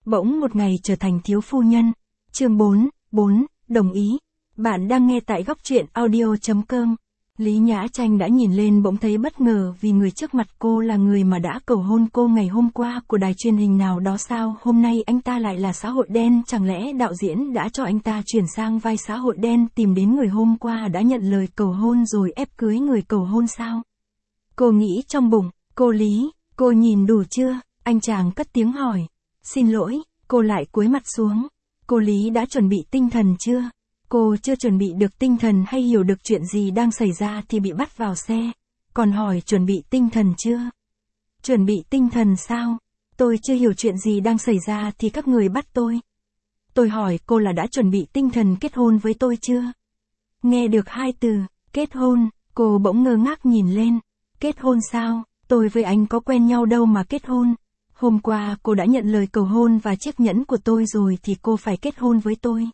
bỗng một ngày trở thành thiếu phu nhân. Chương 4, đồng ý. Bạn đang nghe tại góc truyện audio.com. Lý Nhã Tranh đã nhìn lên bỗng thấy bất ngờ vì người trước mặt cô là người mà đã cầu hôn cô ngày hôm qua của đài truyền hình nào đó sao, hôm nay anh ta lại là xã hội đen, chẳng lẽ đạo diễn đã cho anh ta chuyển sang vai xã hội đen, tìm đến người hôm qua đã nhận lời cầu hôn rồi ép cưới người cầu hôn sao? Cô nghĩ trong bụng, cô Lý, cô nhìn đủ chưa? Anh chàng cất tiếng hỏi. Xin lỗi, cô lại cúi mặt xuống. Cô Lý đã chuẩn bị tinh thần chưa? Cô chưa chuẩn bị được tinh thần hay hiểu được chuyện gì đang xảy ra thì bị bắt vào xe. Còn hỏi chuẩn bị tinh thần chưa? Chuẩn bị tinh thần sao? Tôi chưa hiểu chuyện gì đang xảy ra thì các người bắt tôi. Tôi hỏi cô là đã chuẩn bị tinh thần kết hôn với tôi chưa? Nghe được hai từ, kết hôn, cô bỗng ngơ ngác nhìn lên. Kết hôn sao? Tôi với anh có quen nhau đâu mà kết hôn. Hôm qua cô đã nhận lời cầu hôn và chiếc nhẫn của tôi rồi thì cô phải kết hôn với tôi.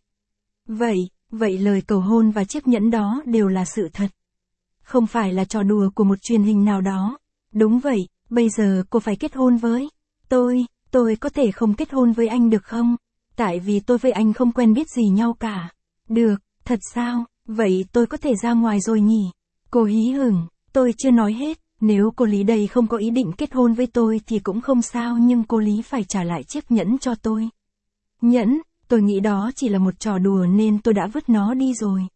Vậy lời cầu hôn và chiếc nhẫn đó đều là sự thật. Không phải là trò đùa của một truyền hình nào đó. Đúng vậy, bây giờ cô phải kết hôn với tôi có thể không kết hôn với anh được không? Tại vì tôi với anh không quen biết gì nhau cả. Được, thật sao? Vậy tôi có thể ra ngoài rồi nhỉ? Cô hí hửng, tôi chưa nói hết. Nếu cô Lý đây không có ý định kết hôn với tôi thì cũng không sao, nhưng cô Lý phải trả lại chiếc nhẫn cho tôi. Nhẫn, tôi nghĩ đó chỉ là một trò đùa nên tôi đã vứt nó đi rồi.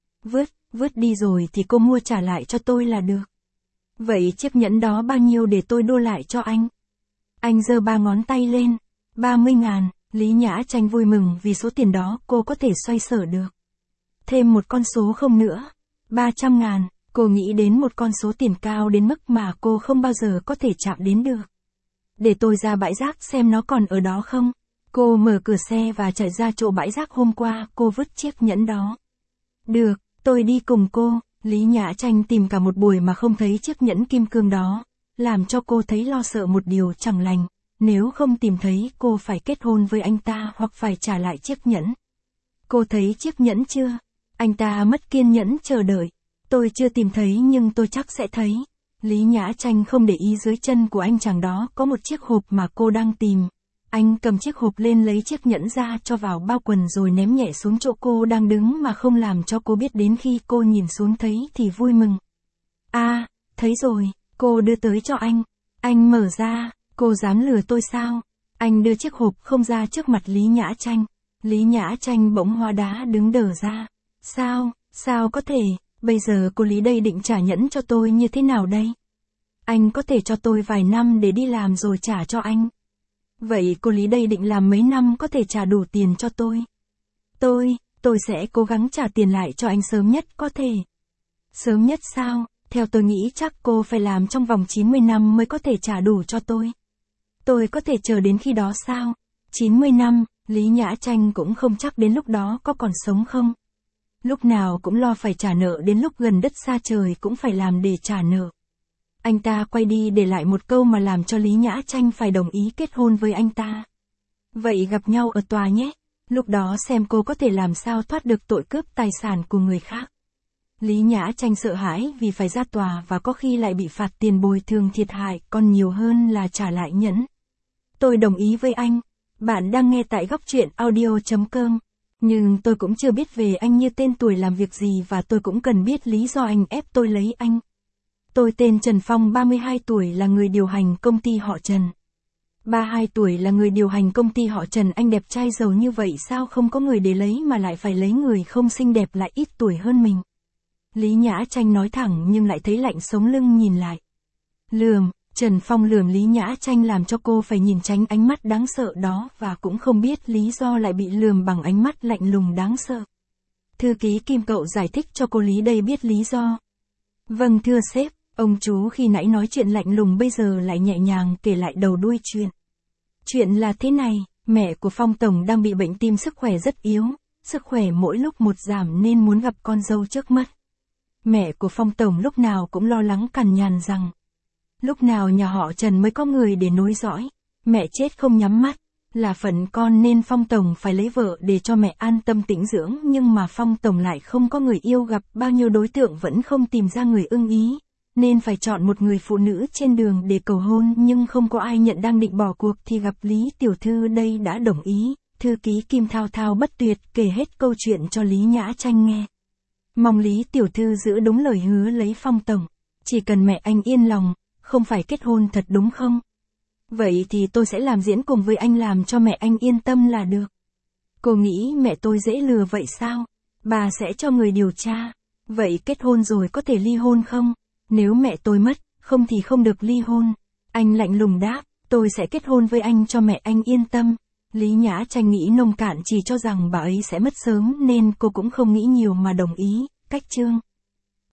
Vứt đi rồi thì cô mua trả lại cho tôi là được. Vậy chiếc nhẫn đó bao nhiêu để tôi đô lại cho anh? Anh giơ 3 ngón tay lên. 30.000, Lý Nhã Tranh vui mừng vì số tiền đó cô có thể xoay sở được. Thêm một con số không nữa. 300.000. Cô nghĩ đến một con số tiền cao đến mức mà cô không bao giờ có thể chạm đến được. Để tôi ra bãi rác xem nó còn ở đó không. Cô mở cửa xe và chạy ra chỗ bãi rác hôm qua cô vứt chiếc nhẫn đó. Được, tôi đi cùng cô. Lý Nhã Tranh tìm cả một buổi mà không thấy chiếc nhẫn kim cương đó, làm cho cô thấy lo sợ một điều chẳng lành. Nếu không tìm thấy cô phải kết hôn với anh ta hoặc phải trả lại chiếc nhẫn. Cô thấy chiếc nhẫn chưa? Anh ta mất kiên nhẫn chờ đợi. Tôi chưa tìm thấy nhưng tôi chắc sẽ thấy. Lý Nhã Tranh không để ý dưới chân của anh chàng đó có một chiếc hộp mà cô đang tìm. Anh cầm chiếc hộp lên lấy chiếc nhẫn ra cho vào bao quần rồi ném nhẹ xuống chỗ cô đang đứng mà không làm cho cô biết, đến khi cô nhìn xuống thấy thì vui mừng. À, thấy rồi, cô đưa tới cho anh. Anh mở ra, cô dám lừa tôi sao? Anh đưa chiếc hộp không ra trước mặt Lý Nhã Tranh. Lý Nhã Tranh bỗng hóa đá đứng đờ ra. Sao có thể? Bây giờ cô Lý đây định trả nhẫn cho tôi như thế nào đây? Anh có thể cho tôi vài năm để đi làm rồi trả cho anh. Vậy cô Lý đây định làm mấy năm có thể trả đủ tiền cho tôi? Tôi sẽ cố gắng trả tiền lại cho anh sớm nhất có thể. Sớm nhất sao? Theo tôi nghĩ chắc cô phải làm trong vòng 90 năm mới có thể trả đủ cho tôi. Tôi có thể chờ đến khi đó sao? 90 năm, Lý Nhã Tranh cũng không chắc đến lúc đó có còn sống không. Lúc nào cũng lo phải trả nợ, đến lúc gần đất xa trời cũng phải làm để trả nợ. Anh ta quay đi để lại một câu mà làm cho Lý Nhã Tranh phải đồng ý kết hôn với anh ta. Vậy gặp nhau ở tòa nhé. Lúc đó xem cô có thể làm sao thoát được tội cướp tài sản của người khác. Lý Nhã Tranh sợ hãi vì phải ra tòa và có khi lại bị phạt tiền bồi thường thiệt hại còn nhiều hơn là trả lại nhẫn. Tôi đồng ý với anh. Bạn đang nghe tại góc truyện audio.com. Nhưng tôi cũng chưa biết về anh như tên tuổi làm việc gì và tôi cũng cần biết lý do anh ép tôi lấy anh. Tôi tên Trần Phong, 32 tuổi, là người điều hành công ty họ Trần. 32 tuổi là người điều hành công ty họ Trần. Anh đẹp trai giàu như vậy sao không có người để lấy mà lại phải lấy người không xinh đẹp lại ít tuổi hơn mình? Lý Nhã Tranh nói thẳng nhưng lại thấy lạnh sống lưng nhìn lại. Trần Phong lườm Lý Nhã Tranh làm cho cô phải nhìn tránh ánh mắt đáng sợ đó và cũng không biết lý do lại bị lườm bằng ánh mắt lạnh lùng đáng sợ. Thư ký Kim cậu giải thích cho cô Lý đây biết lý do. Vâng thưa sếp, ông chú khi nãy nói chuyện lạnh lùng bây giờ lại nhẹ nhàng kể lại đầu đuôi chuyện. Chuyện là thế này, mẹ của Phong Tổng đang bị bệnh tim, sức khỏe rất yếu, sức khỏe mỗi lúc một giảm nên muốn gặp con dâu trước mắt. Mẹ của Phong Tổng lúc nào cũng lo lắng cằn nhằn rằng lúc nào nhà họ Trần mới có người để nối dõi, mẹ chết không nhắm mắt, là phận con nên Phong Tổng phải lấy vợ để cho mẹ an tâm tĩnh dưỡng, nhưng mà Phong Tổng lại không có người yêu, gặp bao nhiêu đối tượng vẫn không tìm ra người ưng ý. nên phải chọn một người phụ nữ trên đường để cầu hôn nhưng không có ai nhận đang định bỏ cuộc thì gặp Lý tiểu thư đây đã đồng ý. Thư ký Kim thao thao bất tuyệt kể hết câu chuyện cho Lý Nhã Tranh nghe. Mong Lý tiểu thư giữ đúng lời hứa lấy Phong tổng. Chỉ cần mẹ anh yên lòng, không phải kết hôn thật đúng không? Vậy thì tôi sẽ làm diễn cùng với anh làm cho mẹ anh yên tâm là được. Cô nghĩ mẹ tôi dễ lừa vậy sao? Bà sẽ cho người điều tra. Vậy kết hôn rồi có thể ly hôn không? Nếu mẹ tôi mất, không thì không được ly hôn. Anh lạnh lùng đáp, tôi sẽ kết hôn với anh cho mẹ anh yên tâm. Lý Nhã Tranh nghĩ nông cạn chỉ cho rằng bà ấy sẽ mất sớm nên cô cũng không nghĩ nhiều mà đồng ý. Cách chương